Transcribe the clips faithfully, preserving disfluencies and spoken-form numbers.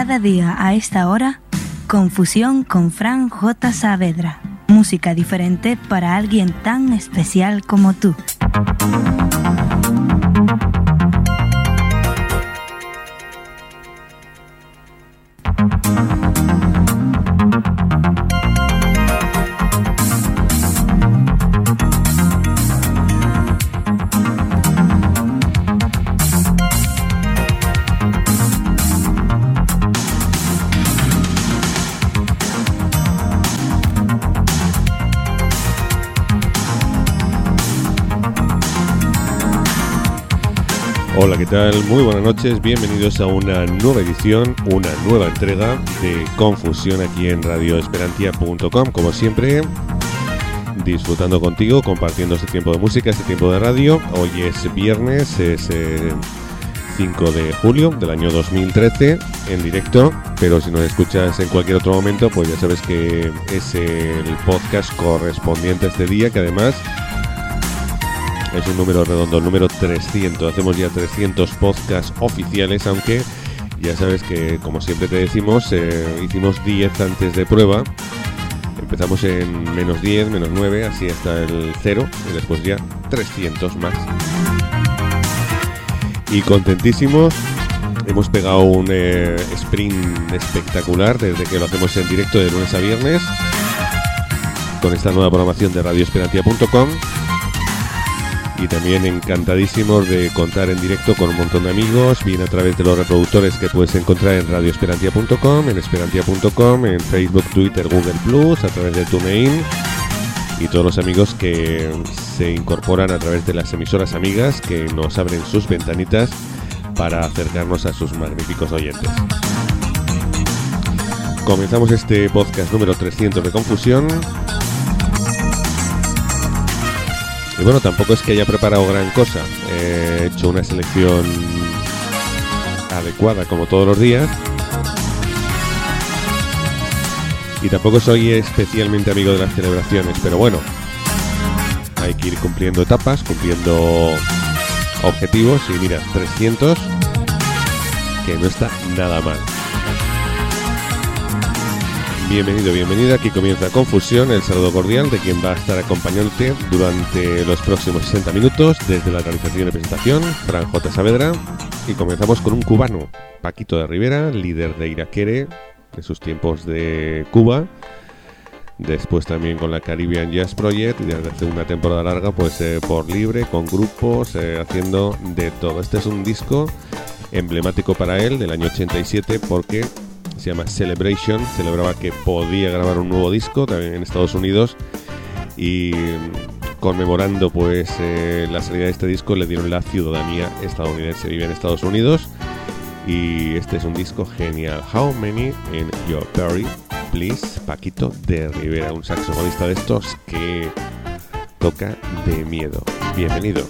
cada día a esta hora, Confusión con Fran J. Saavedra. Música diferente para alguien tan especial como tú. Hola, ¿qué tal? Muy buenas noches, bienvenidos a una nueva edición, una nueva entrega de Confusión aquí en radio esperantia punto com. Como siempre, disfrutando contigo, compartiendo este tiempo de música, este tiempo de radio. Hoy es viernes, es eh, cinco de julio del año dos mil trece, en directo, pero si nos escuchas en cualquier otro momento, pues ya sabes que es el podcast correspondiente a este día, que además es un número redondo, el número trescientos. Hacemos ya trescientos podcasts oficiales, aunque ya sabes que, como siempre te decimos, eh, hicimos diez antes de prueba. Empezamos en menos diez, menos nueve, así hasta el cero, y después ya trescientos más. Y contentísimos, hemos pegado un eh, sprint espectacular desde que lo hacemos en directo de lunes a viernes, con esta nueva programación de radio esperantia punto com. Y también encantadísimos de contar en directo con un montón de amigos, bien a través de los reproductores que puedes encontrar en radio esperantia punto com, en esperantia punto com, en Facebook, Twitter, Google Plus, a través de TuneIn, y todos los amigos que se incorporan a través de las emisoras amigas que nos abren sus ventanitas para acercarnos a sus magníficos oyentes. Comenzamos este podcast número trescientos de Confusión. Y bueno, tampoco es que haya preparado gran cosa. He hecho una selección adecuada como todos los días. Y tampoco soy especialmente amigo de las celebraciones, pero bueno, hay que ir cumpliendo etapas, cumpliendo objetivos. Y mira, trescientos, que no está nada mal. Bienvenido, bienvenida, aquí comienza Confusión, el saludo cordial de quien va a estar acompañándote durante los próximos sesenta minutos desde la realización y presentación, Fran J. Saavedra, y comenzamos con un cubano, Paquito de Rivera, líder de Iraquere en sus tiempos de Cuba, después también con la Caribbean Jazz Project y desde hace una temporada larga pues eh, por libre, con grupos, eh, haciendo de todo. Este es un disco emblemático para él del año ochenta y siete porque se llama Celebration, celebraba que podía grabar un nuevo disco también en Estados Unidos, y conmemorando pues eh, la salida de este disco le dieron la ciudadanía estadounidense. Vive en Estados Unidos y este es un disco genial. How Many in Your Party, Please, Paquito de Rivera, un saxofonista de estos que toca de miedo. Bienvenido.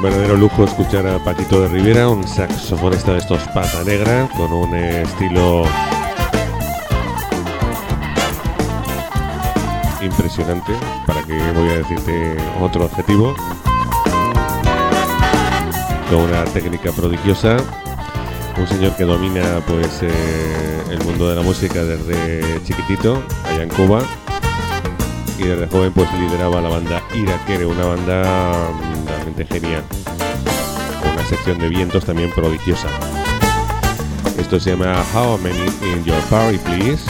un verdadero lujo escuchar a Paquito de Rivera, un saxofonista de estos pata negra, con un eh, estilo impresionante, para que voy a decirte otro adjetivo, con una técnica prodigiosa, un señor que domina pues eh, el mundo de la música desde chiquitito, allá en Cuba, y desde joven pues lideraba la banda Irakere, una banda realmente genial, con una sección de vientos también prodigiosa. Esto se llama How Many in Your Party Please,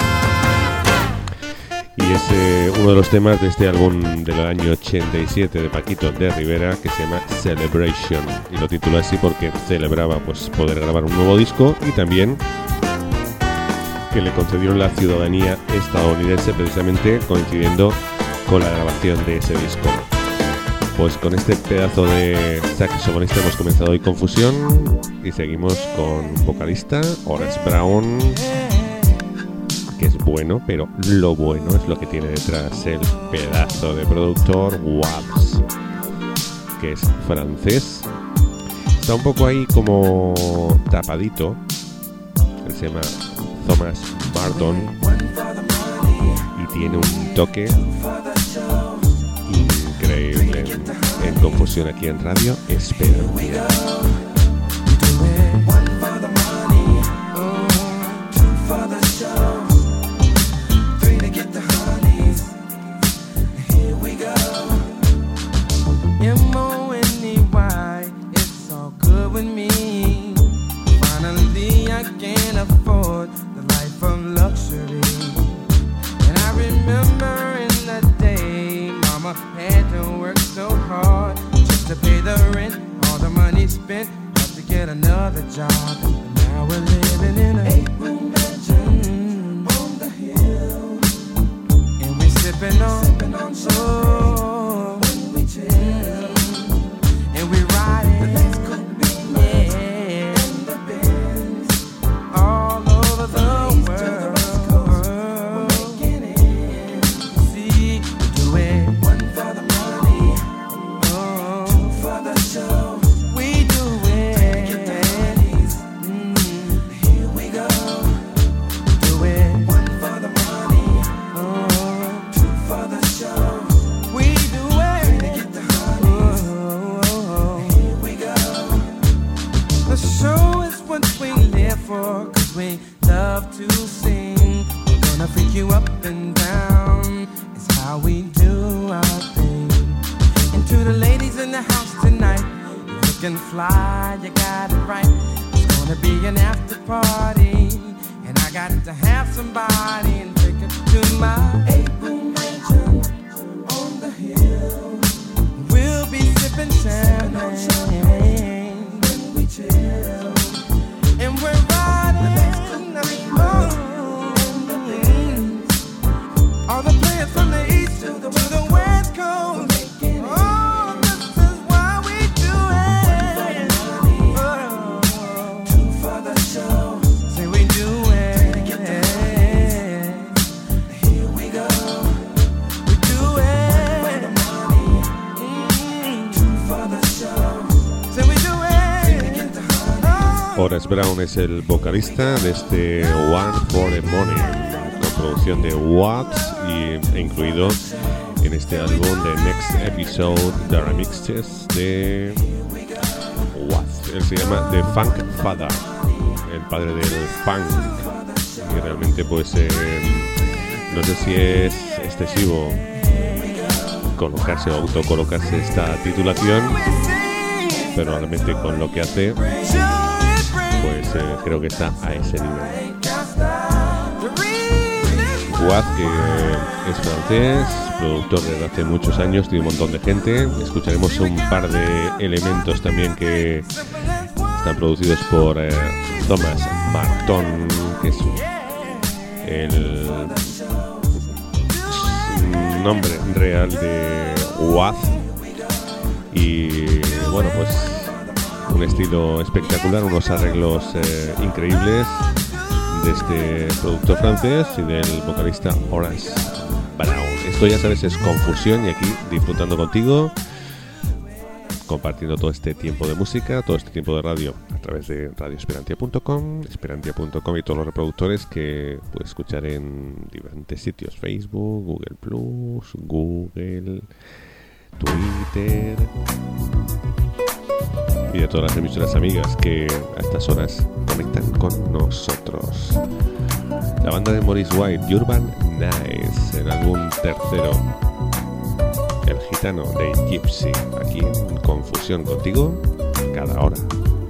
y es eh, uno de los temas de este álbum del año ochenta y siete de Paquito de Rivera, que se llama Celebration, y lo titula así porque celebraba pues poder grabar un nuevo disco, y también que le concedieron la ciudadanía estadounidense precisamente coincidiendo con la grabación de ese disco. Pues con este pedazo de saxofonista hemos comenzado hoy Confusión, y seguimos con vocalista Horace Brown, que es bueno, pero lo bueno es lo que tiene detrás el pedazo de productor Watts, que es francés. Está un poco ahí como tapadito. Él se llama Thomas Marton y tiene un toque increíble. En Confusión aquí en Radio Esperanza. Another job, and now we're living in a eight-room mansion on the hill, and we're sipping on, sipping on oh, when we chill, and we riding the next cool beat, yeah, in the Benz, all over the world. We're making it. See, we do it one for the money, oh, two for the show. Cause we love to sing, we're gonna freak you up and down, it's how we do our thing. And to the ladies in the house tonight, you're looking fly, you got it right. It's gonna be an after party, and I got to have somebody and take it to my eight-room mansion on the hill. We'll be sipping champagne when we chill, and we're riding oh, all the players from the east to the, to the west coast. Oh, this is why we do it. Oh, two for the show. Say we do it. Here we go. We do it. Mm, two for the show. Say we do it. Horace Brown es el vocalista de este One for the Money, con producción de Watts y, e incluido en este álbum de Next Episode de remixes de Watts. Él se llama The Funk Father, el padre del funk, y realmente pues eh, no sé si es excesivo colocarse o autocolocarse esta titulación, pero realmente con lo que hace pues eh, creo que está a ese nivel. Watts, que es francés, productor desde hace muchos años, tiene un montón de gente. Escucharemos un par de elementos también que están producidos por eh, Thomas Marton, que es el nombre real de Watts. Y bueno, pues un estilo espectacular, unos arreglos eh, increíbles de este productor francés y del vocalista Horace Brown. Esto ya sabes es Confusión, y aquí disfrutando contigo compartiendo todo este tiempo de música, todo este tiempo de radio a través de radio esperantia punto com, esperantia punto com y todos los reproductores que puedes escuchar en diferentes sitios: Facebook, Google Plus, Google, Twitter y de todas las emisoras amigas que a estas horas conectan con nosotros. La banda de Maurice White, Urban Nights, el álbum tercero, El Gitano de Gypsy, aquí en Confusión contigo cada hora.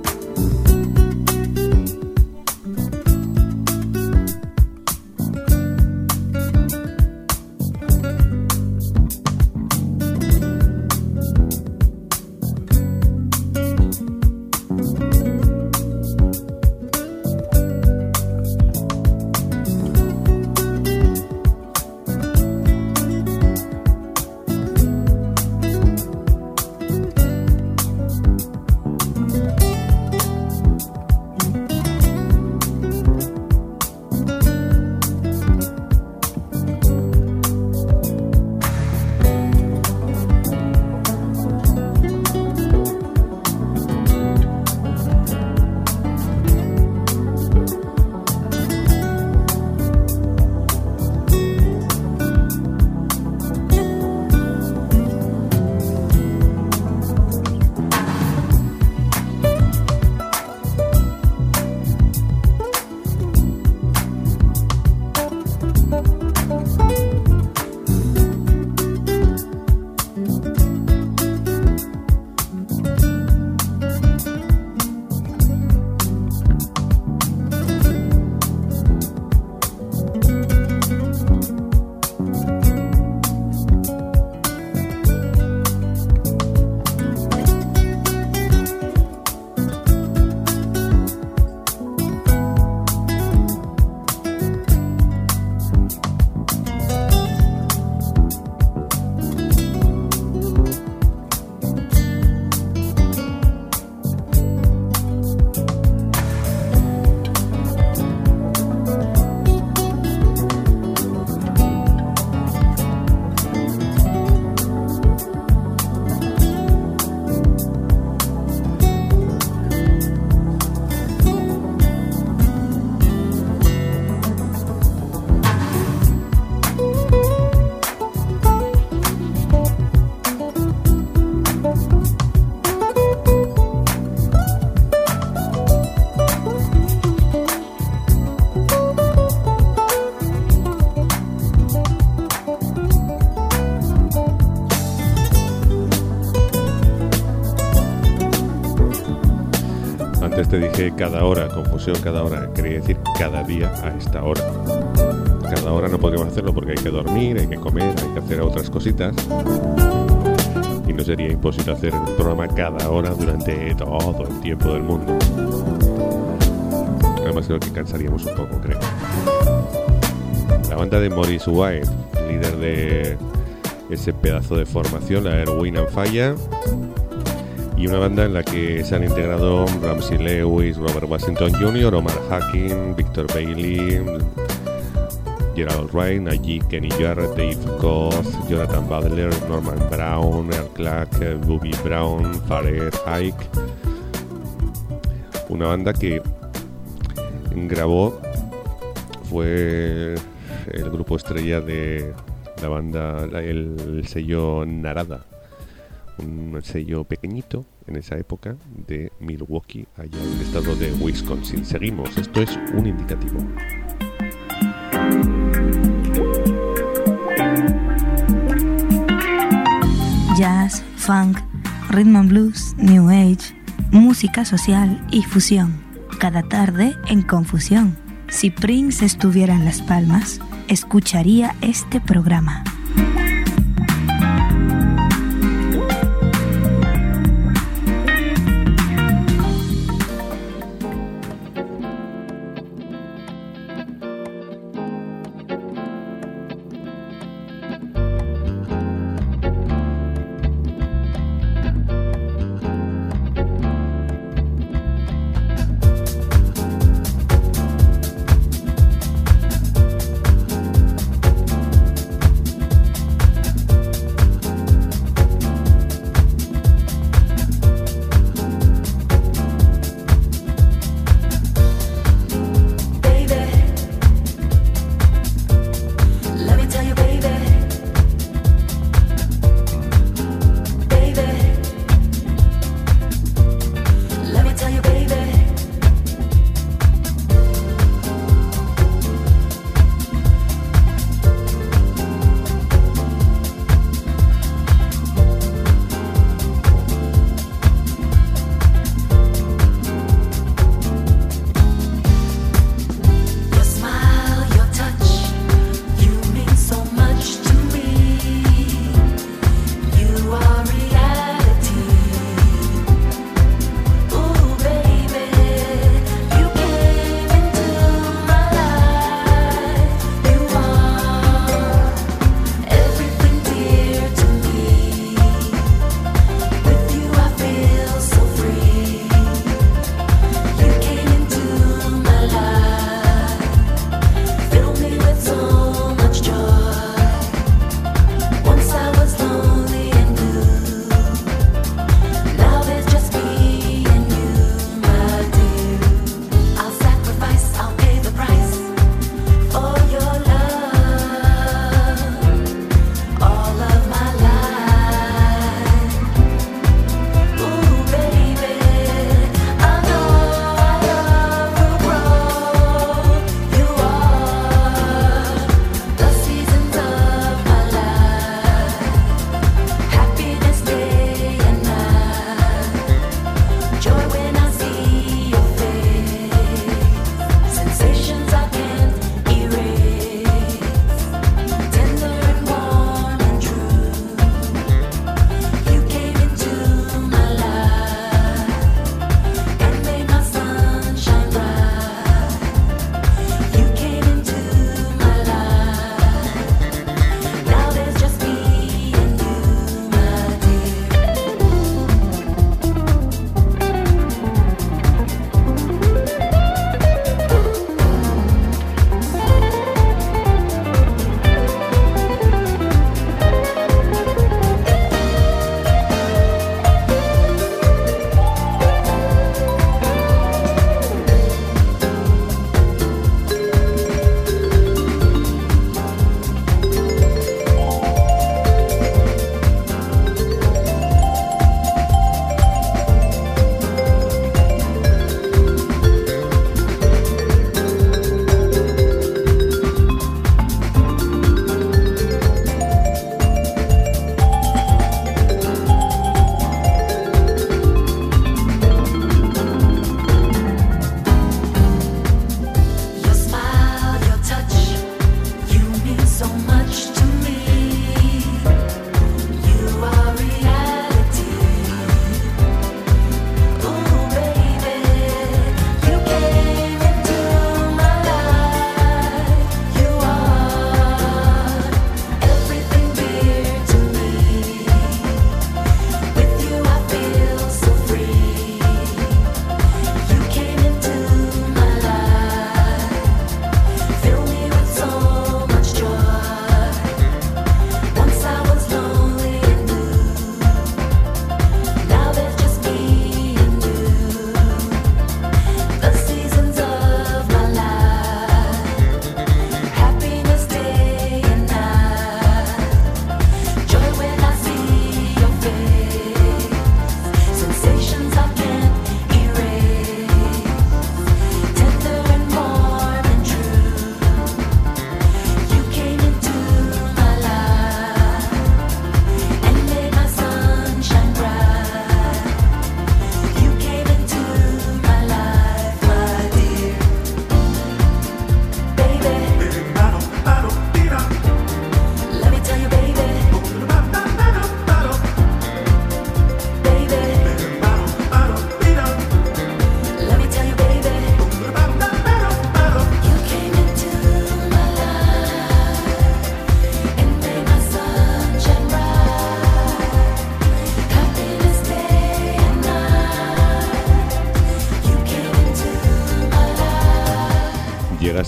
Te dije cada hora, confusión cada hora, quería decir cada día a esta hora. Cada hora no podríamos hacerlo porque hay que dormir, hay que comer, hay que hacer otras cositas. Y no sería imposible hacer el programa cada hora durante todo el tiempo del mundo. Además creo que cansaríamos un poco, creo. La banda de Maurice White, líder de ese pedazo de formación, la Earth, Wind and Fire, y una banda en la que se han integrado Ramsey Lewis, Robert Washington junior, Omar Hacking, Victor Bailey, Gerald Wright, Najee Kenny Jarrett, Dave Goth, Jonathan Butler, Norman Brown, Earl Clark, Bobby Brown, Farid Hike. Una banda que grabó, fue el grupo estrella de la banda, el, el sello Narada, un sello pequeñito en esa época de Milwaukee, allá en el estado de Wisconsin. Seguimos, esto es un indicativo. Jazz, funk, rhythm and blues, new age, música social y fusión. Cada tarde en Confusión. Si Prince estuviera en Las Palmas, escucharía este programa.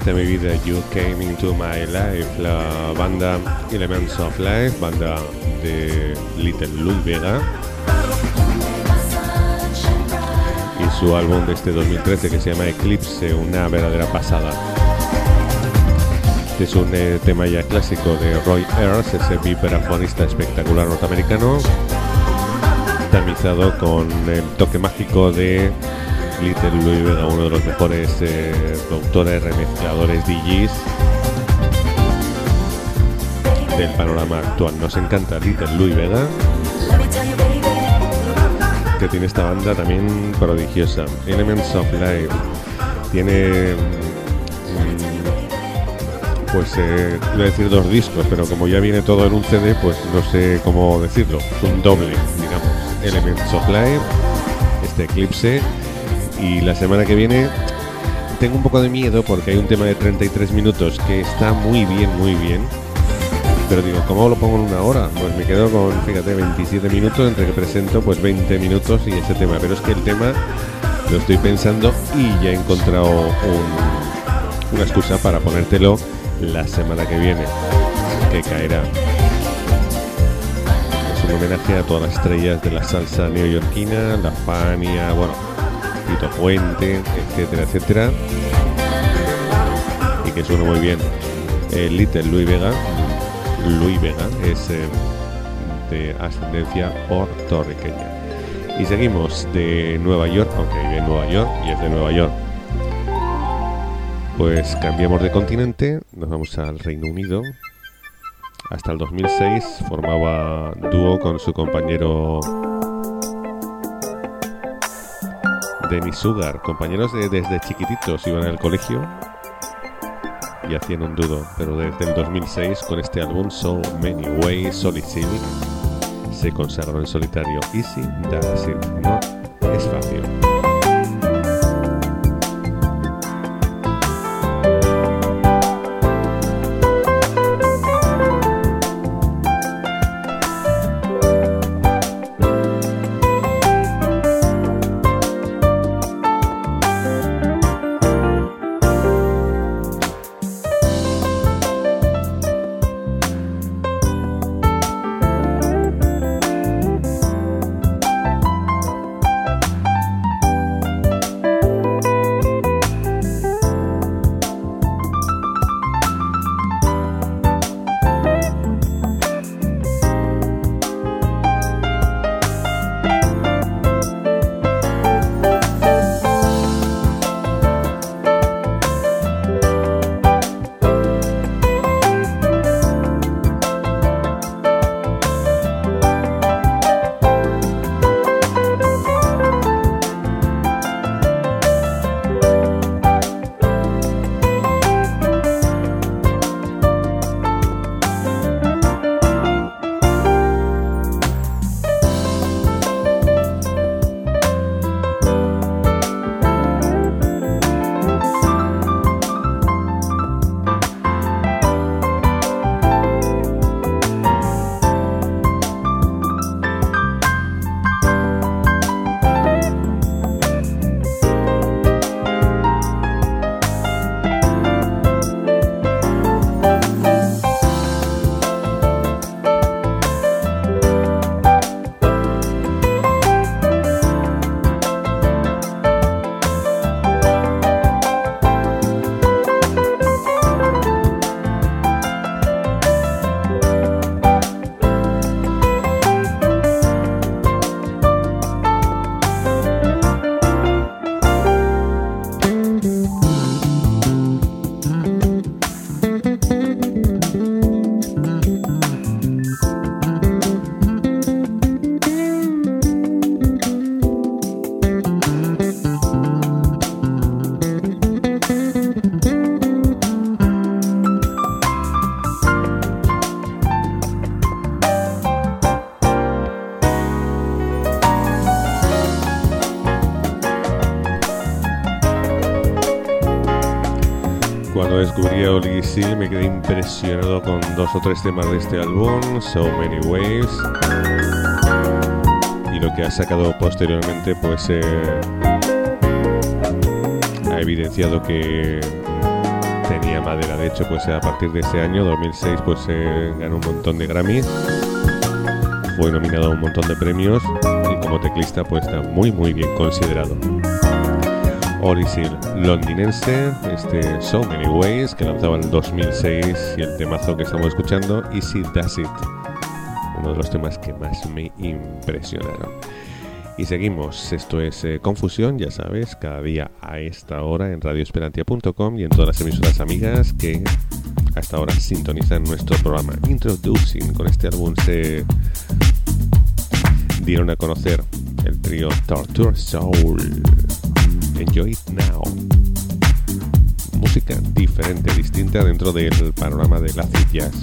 viniste a mi vida, You Came Into My Life, la banda Elements of Life, banda de Little Louis Vega, y su álbum de este dos mil trece que se llama Eclipse, una verdadera pasada. Este es un eh, tema ya clásico de Roy Ayers, ese vibrafonista espectacular norteamericano, tamizado con el toque mágico de Little Louis Vega, uno de los mejores eh, productores, remezcladores, D Js del panorama actual. Nos encanta Little Louis Vega, que tiene esta banda también prodigiosa. Elements of Life tiene mm, pues eh, iba a decir dos discos, pero como ya viene todo en un C D, pues no sé cómo decirlo, es un doble, digamos. Elements of Life, este Eclipse. Y la semana que viene tengo un poco de miedo porque hay un tema de treinta y tres minutos que está muy bien, muy bien. Pero digo, ¿cómo lo pongo en una hora? Pues me quedo con, fíjate, veintisiete minutos, entre que presento pues veinte minutos y ese tema. Pero es que el tema lo estoy pensando y ya he encontrado un, una excusa para ponértelo la semana que viene, que caerá. Es un homenaje a todas las estrellas de la salsa neoyorquina, la Fania, bueno, Tito Puente, etcétera, etcétera, y que suena muy bien. eh, Little Louis Vega, Louis Vega es eh, de ascendencia puertorriqueña. Y seguimos de Nueva York, aunque vive en Nueva York y es de Nueva York. Pues cambiamos de continente, nos vamos al Reino Unido. Hasta el dos mil seis formaba dúo con su compañero Dennis Sugar, compañeros de, desde chiquititos, iban al colegio y hacían un dúo, pero desde el dos mil seis con este álbum So Many Ways, Solid Silk, se consagró en solitario. Easy Does It, no es fácil. Cuando descubrí a Oli Seal me quedé impresionado con dos o tres temas de este álbum, So Many Ways, y lo que ha sacado posteriormente pues eh, ha evidenciado que tenía madera. De hecho, pues a partir de ese año, dos mil seis, pues eh, ganó un montón de Grammys, fue nominado a un montón de premios y como teclista pues está muy muy bien considerado. Orisil londinense, este So Many Ways, que lanzaba en el dos mil seis, y el temazo que estamos escuchando, Easy Does It, uno de los temas que más me impresionaron. Y seguimos, esto es eh, Confusión, ya sabes, cada día a esta hora en radio esperantia punto com y en todas las emisoras amigas que hasta ahora sintonizan nuestro programa. Introducing, con este álbum se dieron a conocer el trío Torture Soul. Enjoy It Now. Música diferente, distinta dentro del panorama del acid jazz.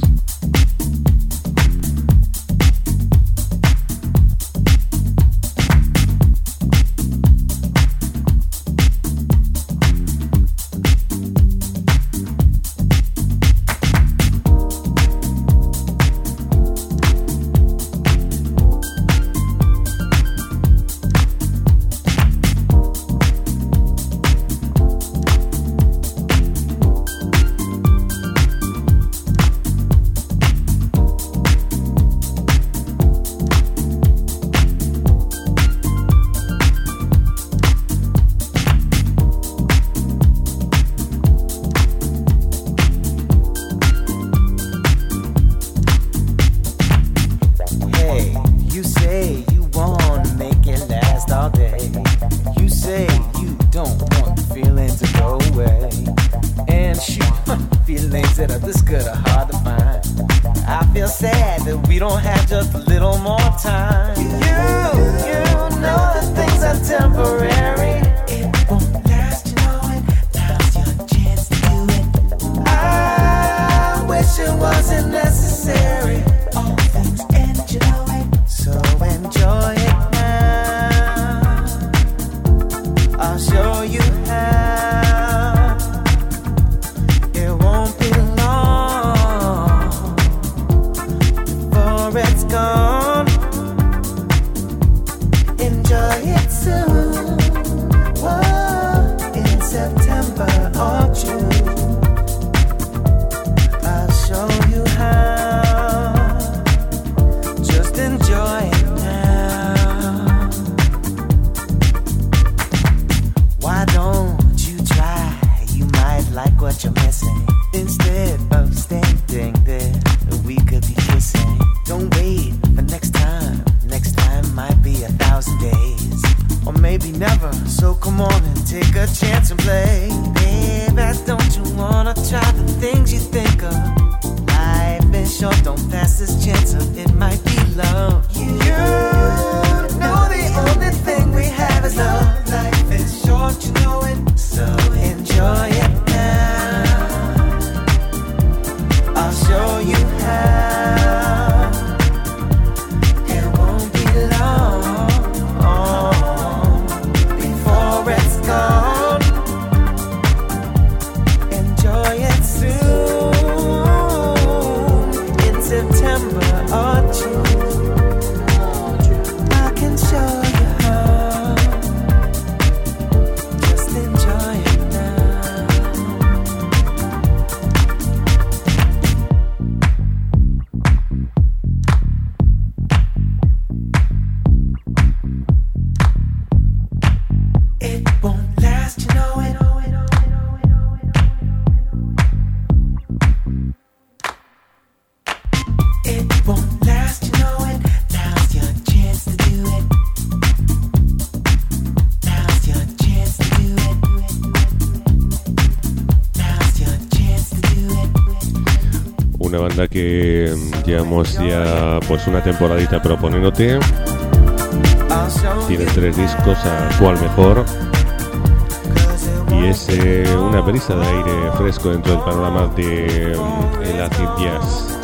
Que llevamos ya pues una temporadita proponiéndote. Tienen tres discos, a cuál mejor, y es eh, una brisa de aire fresco dentro del panorama de um, el acid jazz.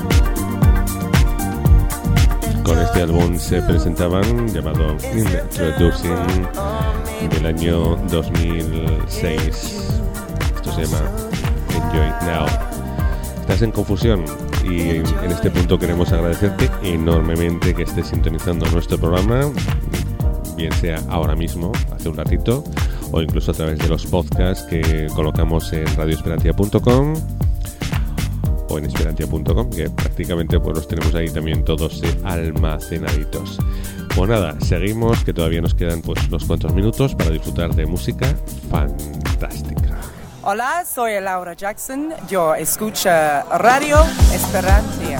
Con este álbum se presentaban, llamado Introducing, del año dos mil seis. Esto se llama Enjoy It Now. Estás en Confusión y en este punto queremos agradecerte enormemente que estés sintonizando nuestro programa, bien sea ahora mismo, hace un ratito, o incluso a través de los podcasts que colocamos en radio esperantia punto com o en esperantia punto com, que prácticamente pues los tenemos ahí también todos eh, almacenaditos. Pues nada, seguimos, que todavía nos quedan pues unos cuantos minutos para disfrutar de música fantástica. Hola, soy Laura Jackson. Yo escucho Radio Esperantia.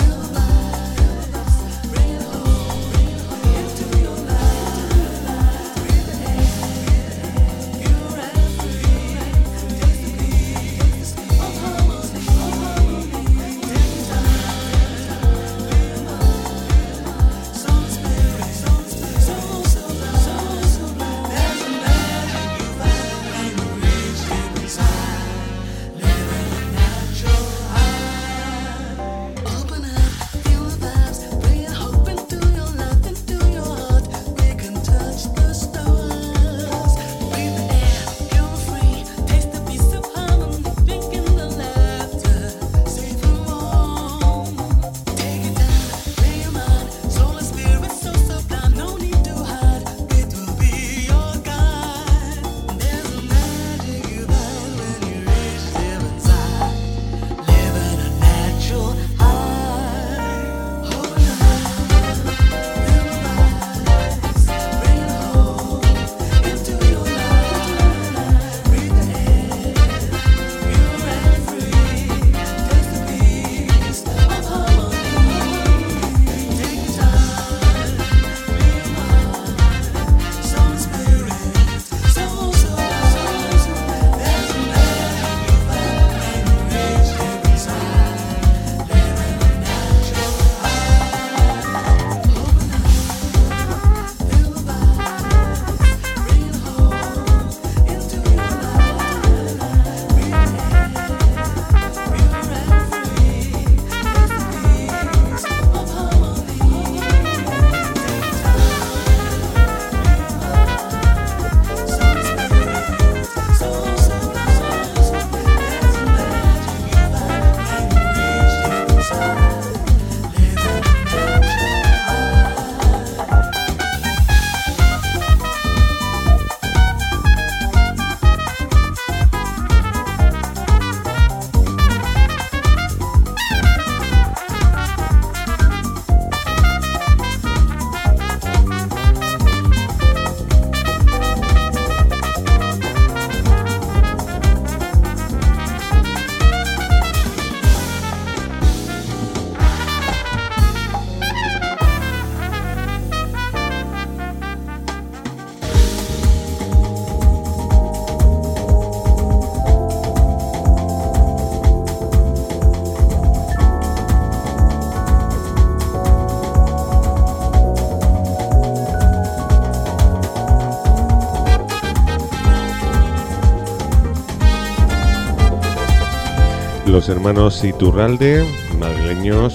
Los hermanos Iturralde, madrileños,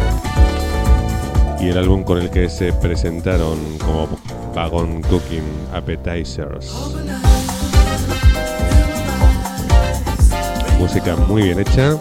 y el álbum con el que se presentaron como Wagon Cooking Appetizers. Música muy bien hecha,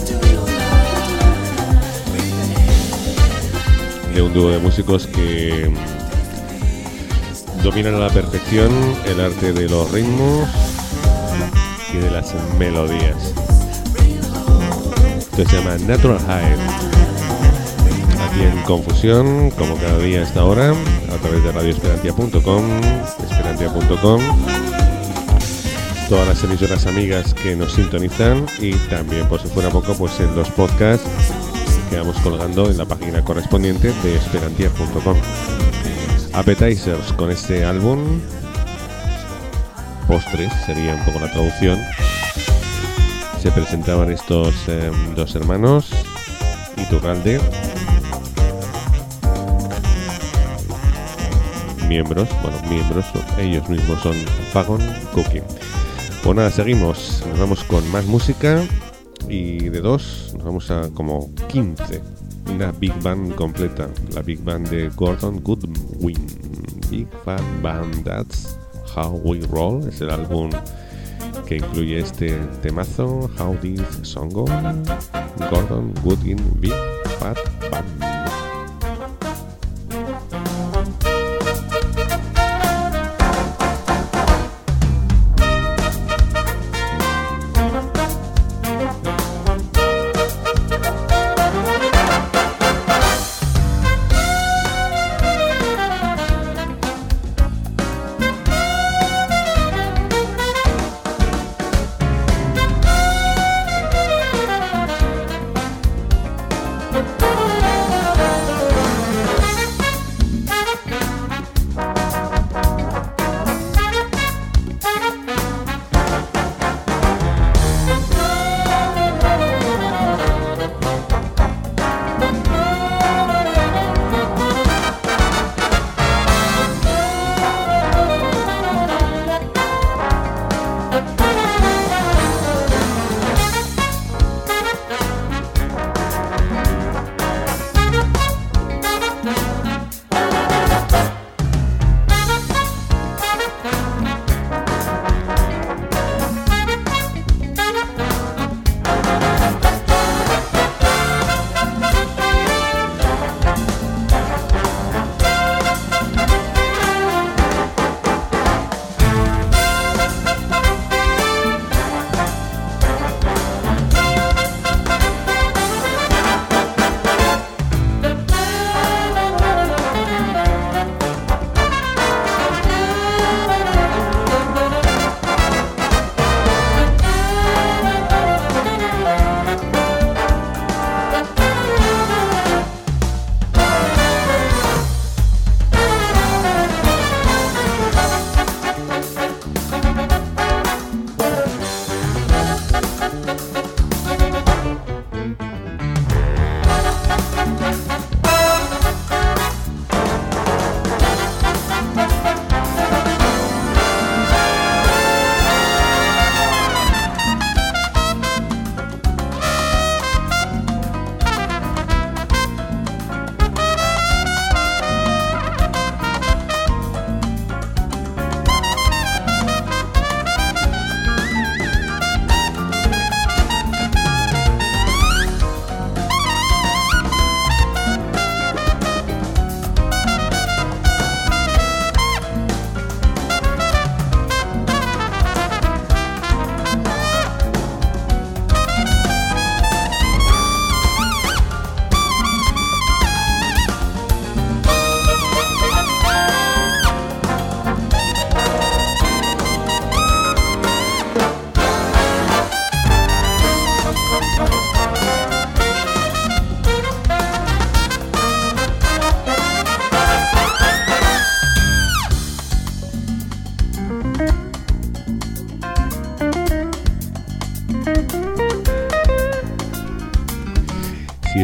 de un dúo de músicos que dominan a la perfección el arte de los ritmos y de las melodías. Esto se llama Natural High. Aquí en Confusión, como cada día a esta hora, a través de radio esperantia punto com, esperantia punto com, todas las emisoras amigas que nos sintonizan, y también, por si fuera poco, pues en los podcasts que vamos colgando en la página correspondiente de esperantia punto com. Appetizers, con este álbum, postres sería un poco la traducción. Se presentaban estos eh, dos hermanos, Iturralde, miembros, bueno, miembros, ellos mismos son Wagon Cooking. Pues nada, seguimos, nos vamos con más música, y de dos nos vamos a como quince, una big band completa, la big band de Gordon Goodwin. Big Fat Band, That's How We Roll, es el álbum que incluye este temazo, How This Song Go, Gordon Goodwin, Big Fat Band.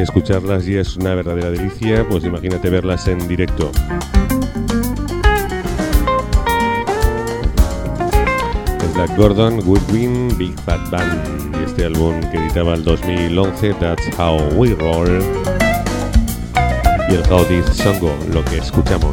escucharlas ya es una verdadera delicia, pues imagínate verlas en directo. Es la Gordon Goodwin Big Fat Band y este álbum que editaba el dos mil once, That's How We Roll, y el How This Songo, lo que escuchamos.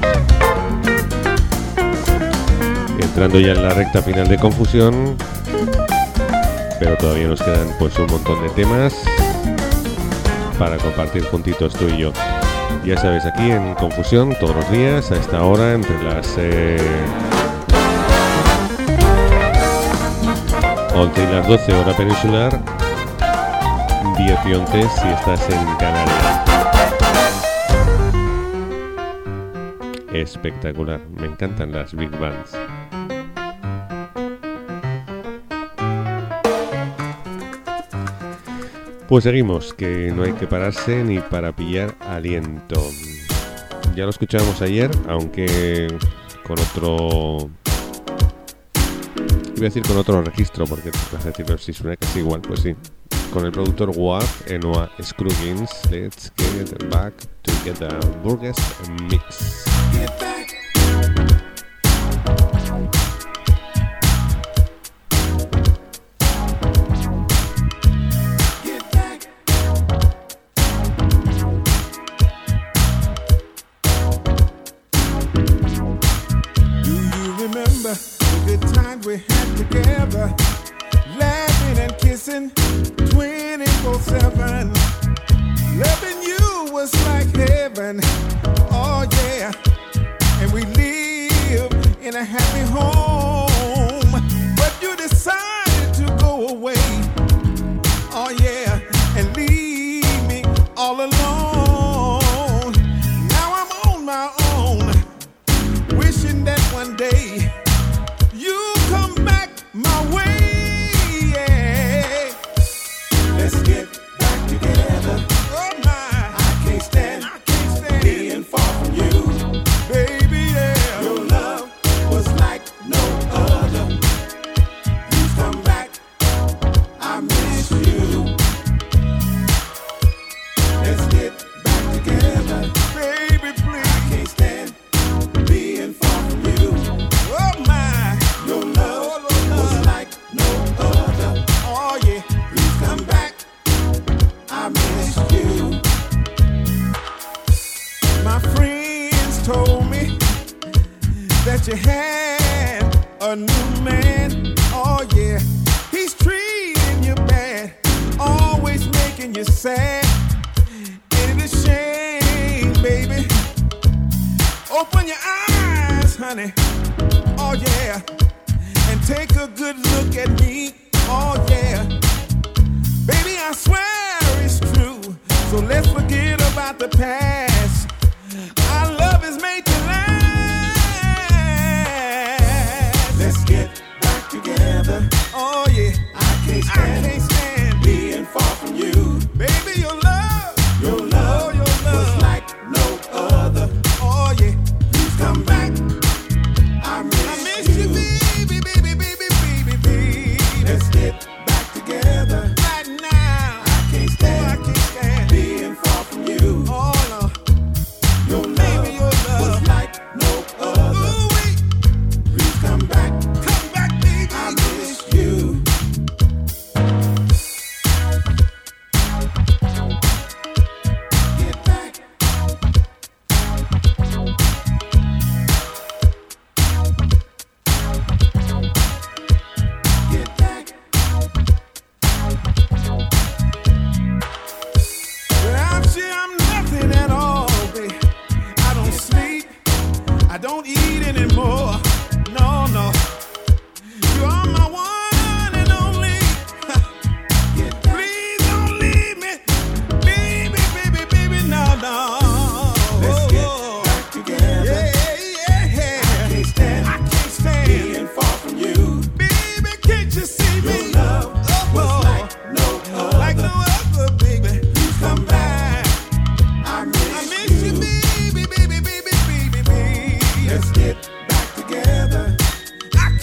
Entrando ya en la recta final de Confusión, pero todavía nos quedan pues un montón de temas para compartir juntitos tú y yo. Ya sabes, aquí en Confusión todos los días a esta hora entre las eh, once y las doce hora peninsular, diez y once si estás en Canarias. Espectacular, me encantan las big bands. Pues seguimos, que no hay que pararse ni para pillar aliento. Ya lo escuchábamos ayer, aunque con otro... Iba a decir con otro registro, porque vas a decir, si suena casi igual, pues sí. Con el productor Waf Enoa Scruggins, Let's Get Back Together, Burgess Mix. Get back. We had together, laughing and kissing twenty-four seven. Loving you was like heaven, oh yeah. And we live in a happy home. But you decided to go away, oh yeah, and leave me all alone. Now I'm on my own, wishing that one day you come back my way, yeah. Let's get back together. Oh my, I can't stand, I can't stand being far from you, baby, yeah. Your love was like no other. Please come back, I miss you. Let's get back together, baby, please. I can't stand being far from you. Oh my, your love was like no other. Oh yeah, please come back, I miss you. My friends told me that you had a new man. Oh yeah, he's treating you bad, always making you sad. Ain't it a shame, baby? Open your eyes, honey. Oh yeah, and take a good look at me. Oh yeah, baby, I swear it's true. So let's forget about the past. Our love is made to last. Let's get back together. Oh yeah, I can't stand, I can't stand being far from you. Baby, your love, your love, oh, your love was like no other. Oh yeah, please come back, I miss, I miss you, baby, baby, baby, baby, baby. Let's get back together right now. I can't stand, oh, I can't stand being far from you. Oh no, your love, baby, your love was like no other. Ooh, wait. Please come back, come back, baby. I miss you. Get back. Get back. Without you, I'm nothing at all, babe. I don't sleep, I don't eat anymore. No, no. You are my one and only. Please don't leave me, baby, baby, baby, no, no. Let's get back together. Yeah, yeah, yeah. I can't stand, I can't stand being far from you. Baby, can't you see me? Your love was like no other. Like no other, baby. Please come back. I miss, I miss you, baby, baby, baby, baby, baby. Let's get back together. I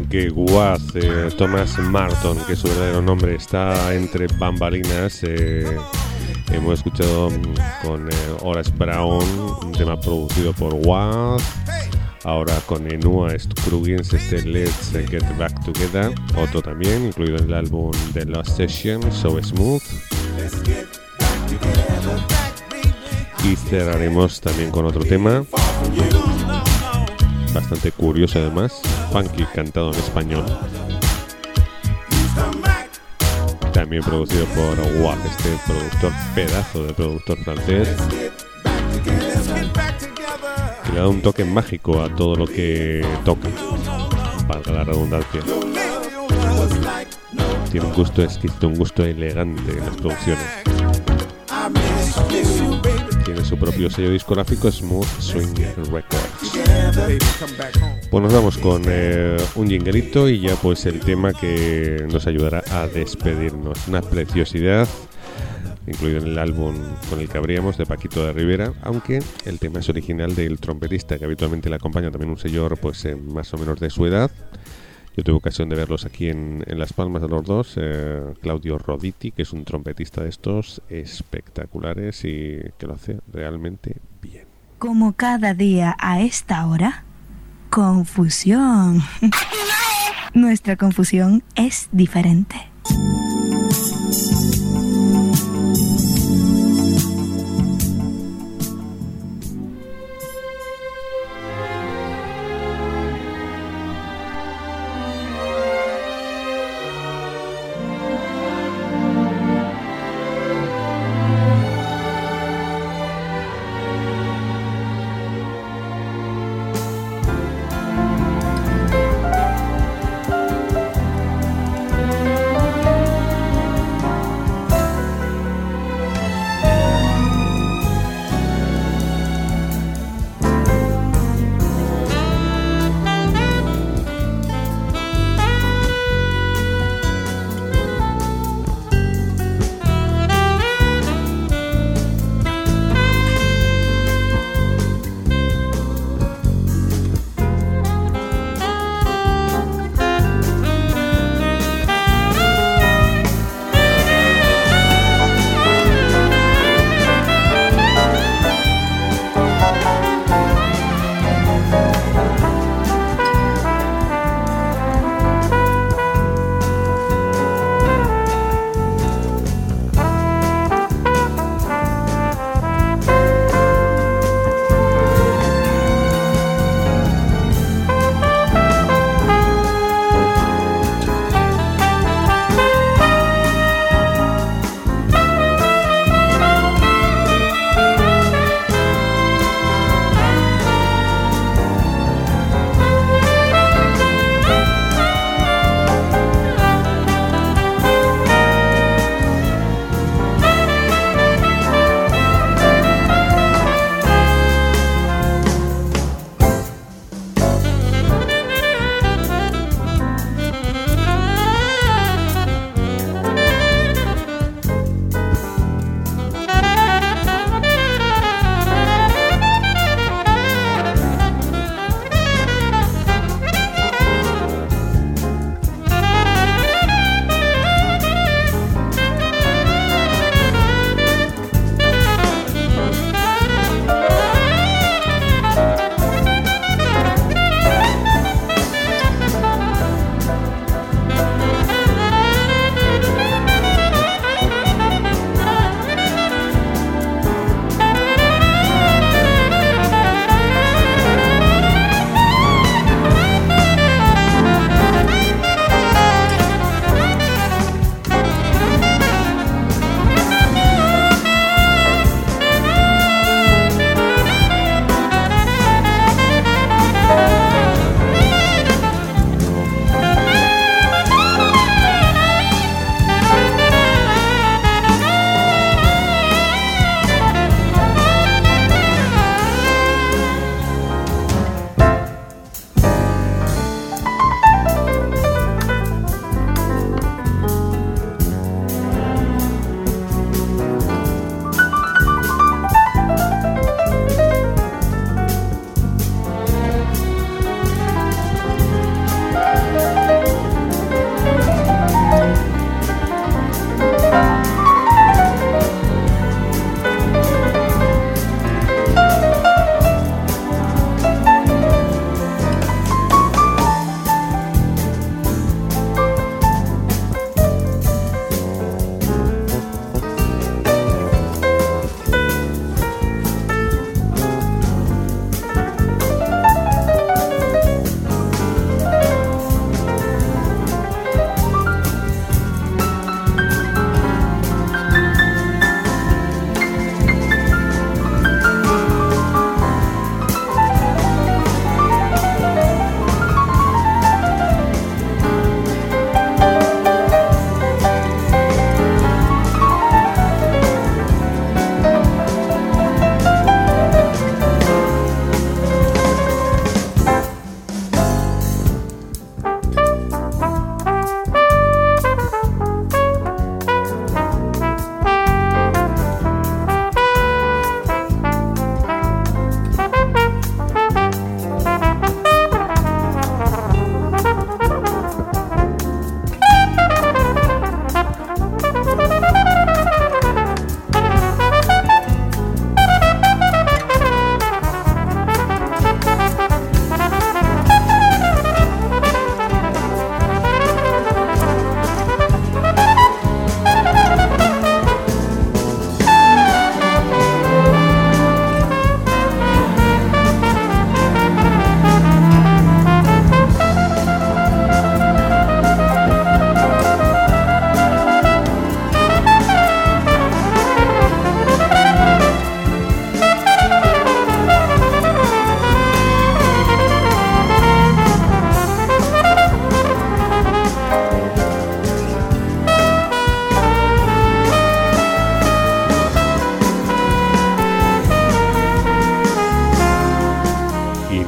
aunque Waz, eh, Thomas Marton, que es su verdadero nombre, está entre bambalinas, eh, hemos escuchado con eh, Horace Brown, un tema producido por Waz. Ahora con Enua Scruggins, este Let's Get Back Together, otro también, incluido en el álbum The Lost Session, So Smooth. Y cerraremos también con otro tema, bastante curioso además, funky, cantado en español. También producido por Waz, este productor, pedazo de productor francés. Y le da un toque mágico a todo lo que toca, valga la redundancia. Tiene un gusto exquisito, un gusto elegante en las producciones. Tiene su propio sello discográfico, Smooth Swing Records. Pues nos vamos con eh, un jinglito y ya pues el tema que nos ayudará a despedirnos. Una preciosidad, incluido en el álbum con el que abríamos, de Paquito de Rivera, aunque el tema es original del trompetista que habitualmente le acompaña, también un señor pues eh, más o menos de su edad. Yo tuve ocasión de verlos aquí en, en Las Palmas de los dos, eh, Claudio Roditi, que es un trompetista de estos espectaculares y que lo hace realmente bien. Como cada día a esta hora, confusión. Nuestra confusión es diferente.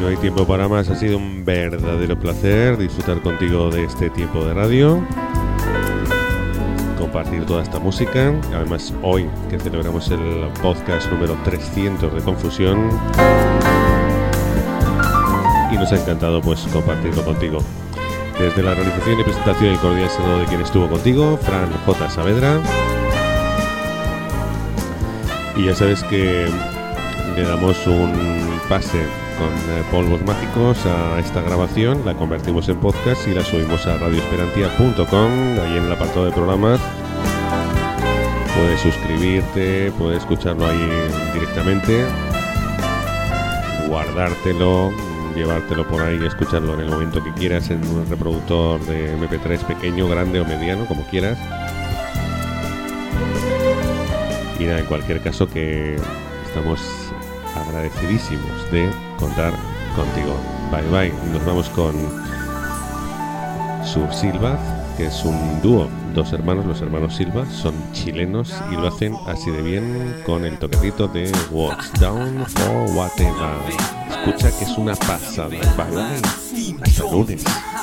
no hay tiempo para más. Ha sido un verdadero placer disfrutar contigo de este tiempo de radio, compartir toda esta música. Además, hoy que celebramos el podcast número trescientos de Confusión, y nos ha encantado pues compartirlo contigo. Desde la realización y presentación, el cordial saludo de quien estuvo contigo, Fran J. Saavedra. Y ya sabes que le damos un pase con eh, polvos mágicos a esta grabación, la convertimos en podcast y la subimos a radio esperantia punto com. Ahí en el apartado de programas puedes suscribirte, puedes escucharlo ahí directamente, guardártelo, llevártelo por ahí y escucharlo en el momento que quieras en un reproductor de eme pe tres pequeño, grande o mediano, como quieras. Y nada, en cualquier caso, que estamos agradecidísimos de contar contigo. Bye bye. Nos vamos con Sur Silva, que es un dúo, dos hermanos, los hermanos Silva, son chilenos y lo hacen así de bien con el toquecito de What's Down for Whatever. Escucha que es una pasada. Bye bye. Hasta lunes.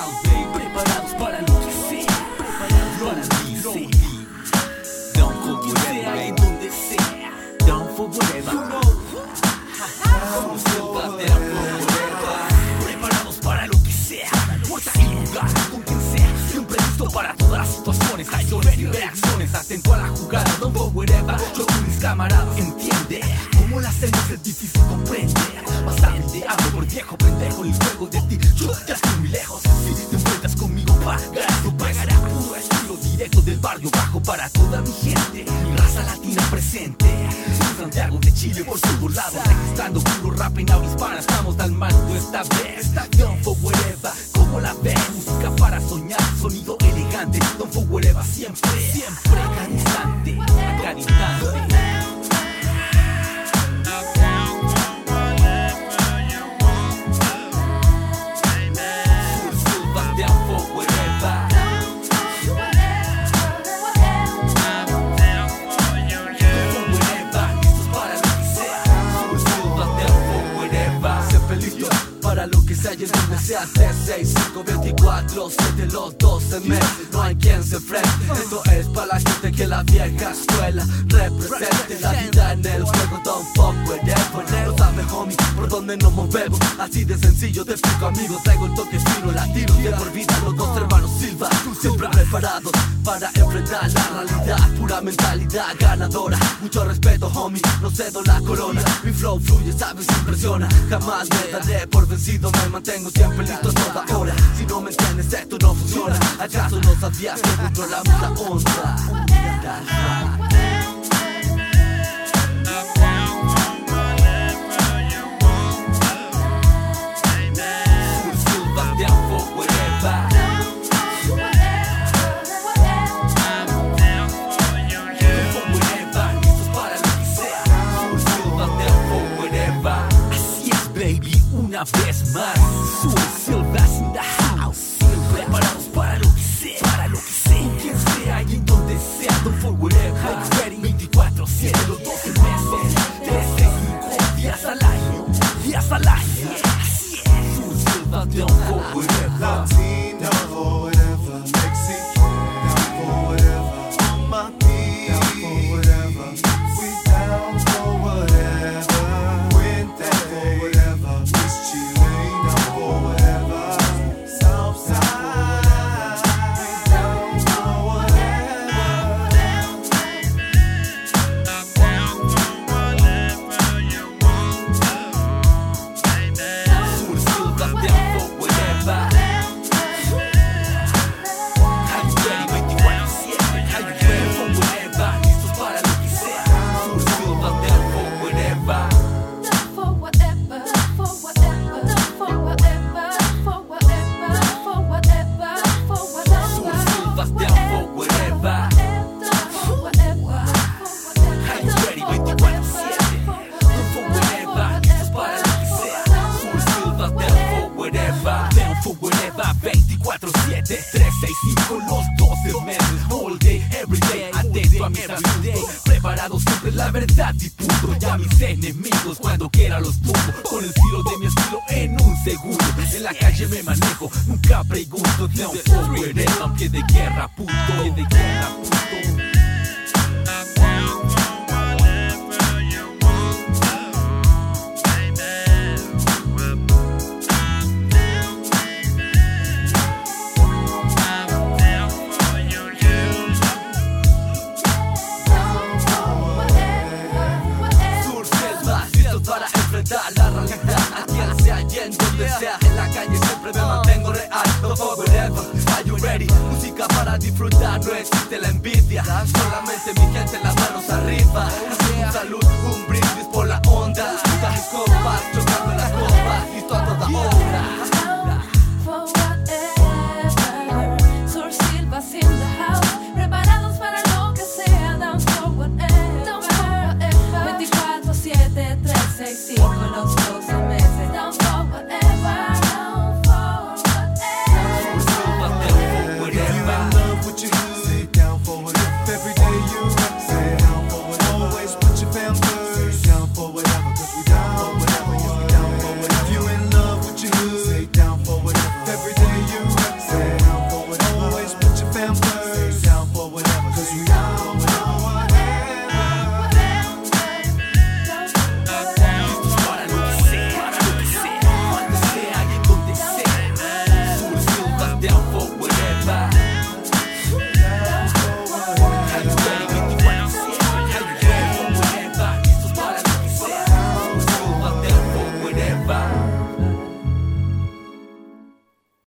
Preparados para lo que sea, sin lugar, con quien sea, siempre listo para todas las situaciones, acciones y reacciones, atento a la jugada, don't go wherever, yo con mis camaradas, entiende, cómo la hacemos es difícil comprender, bastante hablo por viejo pendejo, el juego de ti, yo ya estoy muy lejos, si te enfrentas conmigo pagarás, no pagará, puro estilo directo del barrio bajo para toda mi gente, mi raza latina presente. Santiago de Chile por su lado, registrando puro rap en habla hispana, estamos al mando esta vez. Don't for whatever, como la ves, música para soñar, sonido elegante. Don't for whatever, siempre, siempre, a cada instante, a cada instante. Y en donde sea tres, seis, cinco, veinticuatro, siete, los doce meses, no hay quien se enfrente. Esto es para la gente que la vieja escuela represente la vida en el juego. Don't fuck whatever, no sabe homie por donde nos movemos. Así de sencillo te explico amigo, traigo el toque fino latino de por vida los dos hermanos Silva, siempre preparados para enfrentar la realidad, pura mentalidad ganadora. Mucho respeto homie, no cedo la corona, mi flow fluye, sabes, impresiona. Jamás me daré por vencido, me mantengo siempre listo a toda hora. Si no me entiendes esto no funciona, ¿acaso no sabías que controlamos la onda? Una vez más, Sur Silva in the house. Preparados para lo que sea, para lo que sea, con quien sea y en donde sea. Don't for whatever, ready, veinticuatro siete, los doce meses, tres, seis, cinco, días al año, días al año. Así es, Sur Silva, don't for whatever. Latino, for whatever, Mexican, down for whatever, on my feet, down for whatever, we down for whatever, went down for whatever. veinticuatro siete, tres seis cinco, los doce meses, all day, every day, atento a mis everyday, preparados siempre siempre la verdad y punto. Y a mis enemigos cuando quiera los tumbo. Con el estilo de mi estilo en un segundo. En la calle me manejo, nunca pregunto. Down for wherever, pie de guerra, puto. Pie de guerra, puto. La realidad, a quien sea y en donde sea. En la calle siempre me mantengo real. No for whatever, are you ready? Música para disfrutar, no existe la envidia. Solamente mi gente, las manos arriba. Un salud, un brindis por la onda. Junta mis copas, chocando las copas. Listo a toda hora. For whatever, Sur Silva's in the house. Preparados para lo que sea. Down for whatever, veinticuatro siete tres seis cinco los